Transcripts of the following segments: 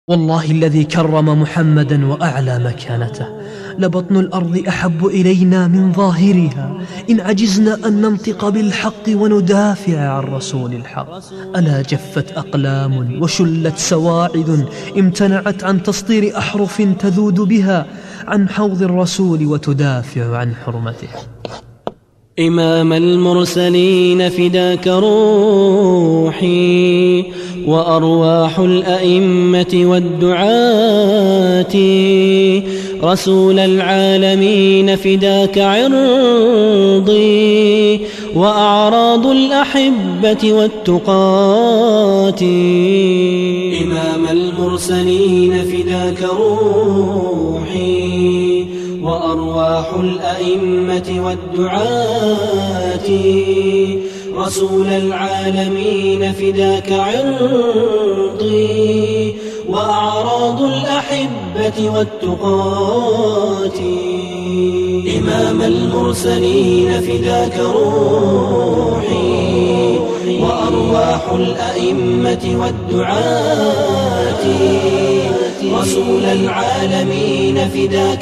والله الذي كرم محمدا وأعلى مكانته، لبطن الأرض أحب إلينا من ظاهرها إن عجزنا أن ننطق بالحق وندافع عن رسول الحق. ألا جفت أقلام وشلت سواعد امتنعت عن تسطير أحرف تذود بها عن حوض الرسول وتدافع عن حرمته. إمام المرسلين فداك روحي وأرواح الأئمة والدعاة، رسول العالمين فداك عرضي وأعراض الأحبة والتقاة. إمام المرسلين فداك روحي وأرواح الأئمة والدعاة، رسول العالمين فداك عرضي وأعراض الأحبة والتقاة. إمام المرسلين فداك روحي وأرواح الأئمة والدعاة، رسول العالمين فداك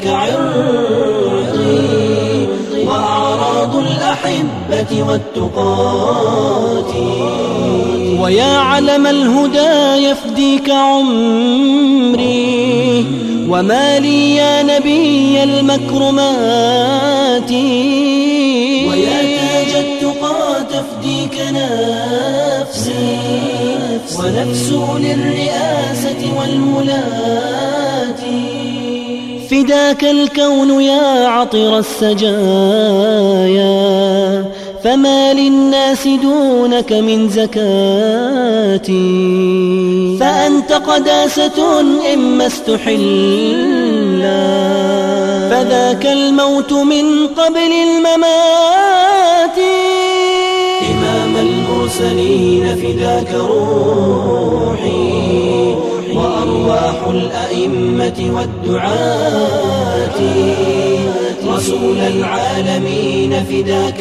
عرضي وأعراض الأحبة والتقاة. ويا علم الهدى يفديك عمري وما لي يا نبي المكرمات، ويا تاج التقى تفديك نفسي ونفس للرئاسة والولاة. فداك الكون يا عطر السجايا فما للناس دونك من زكاتي، فأنت قداسة إما استحلا فذاك الموت من قبل الممات. إمام المرسلين فداك روحي وأرواح الأئمة والدعاة، رسول العالمين فداك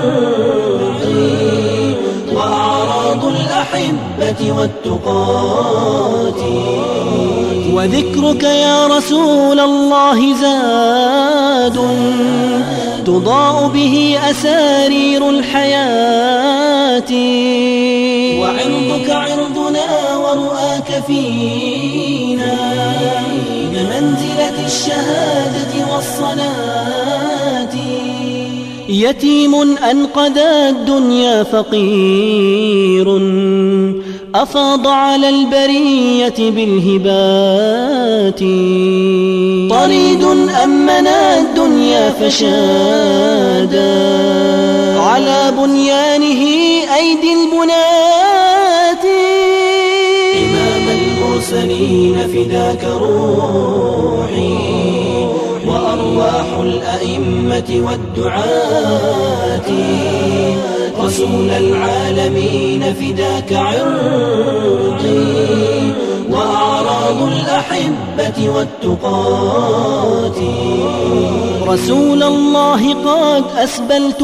عرضي وأعراض الأحبة والتقاة. وذكرك يا رسول الله زاد تضاء به أسارير الحياة، وعرضك عرضنا ورؤاك فينا بمنزلة الشهادة والصلاة. يتيم أنقذ الدنيا فقير أفاض على البرية بالهبات، طريد أمنا الدنيا فشادا على بنيانه أيدي البنات. إمام المرسلين فداك روحي وأرواح الأئمة والدعاة، رسول العالمين فداك عرضي وأعراض الأحبة والتقاة. رسول الله قد أسبلت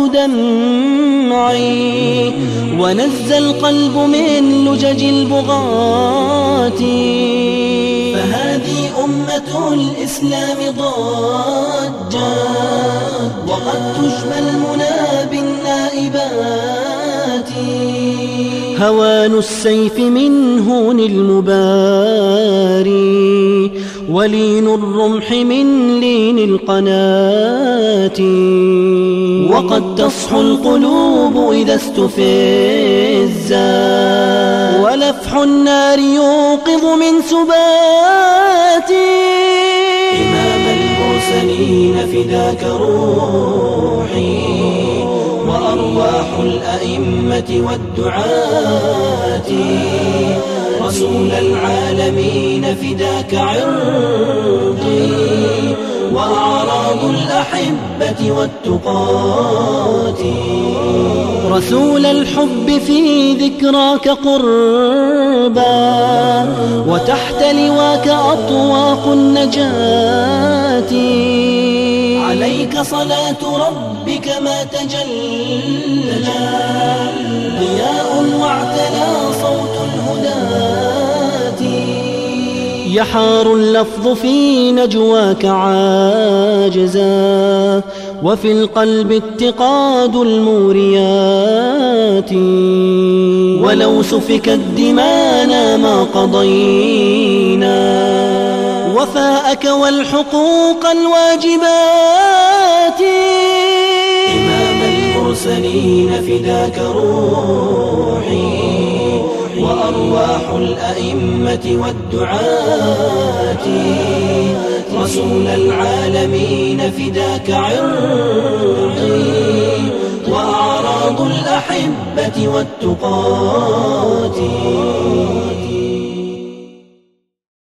دمعي ونزى القلب من لجج البغاة، فهذه أمة الإسلام ضجت وقد تجمى المنى بالنائبات. هوان السيف من هون المباري ولين الرمح من لين القناة، وقد تصحو القلوب إذا استفزت ولفح النار يوقظ من سبات. إمام المرسلين فداك روحي وأرواح الأئمة والدعاة، رسول العالمين فداك عرضي وأعراض الأحبة والتقاة. رسول الحب في ذكراك قربا وتحت لواك أطواق النجاة، عليك صلاة ربك ما تجلى ضياء واعتلى صوت الهداة. يحار اللفظ في نجواك عاجزا، وفي القلب اتقاد الموريات. ولو سفكت دمانا ما قضينا وفاءك والحقوق الواجبات. إمام المرسلين فداك روحي وأرواح الأئمة والدعاة. رسول العالمين فداك عرضي وأعراض الأحبة والتقاة.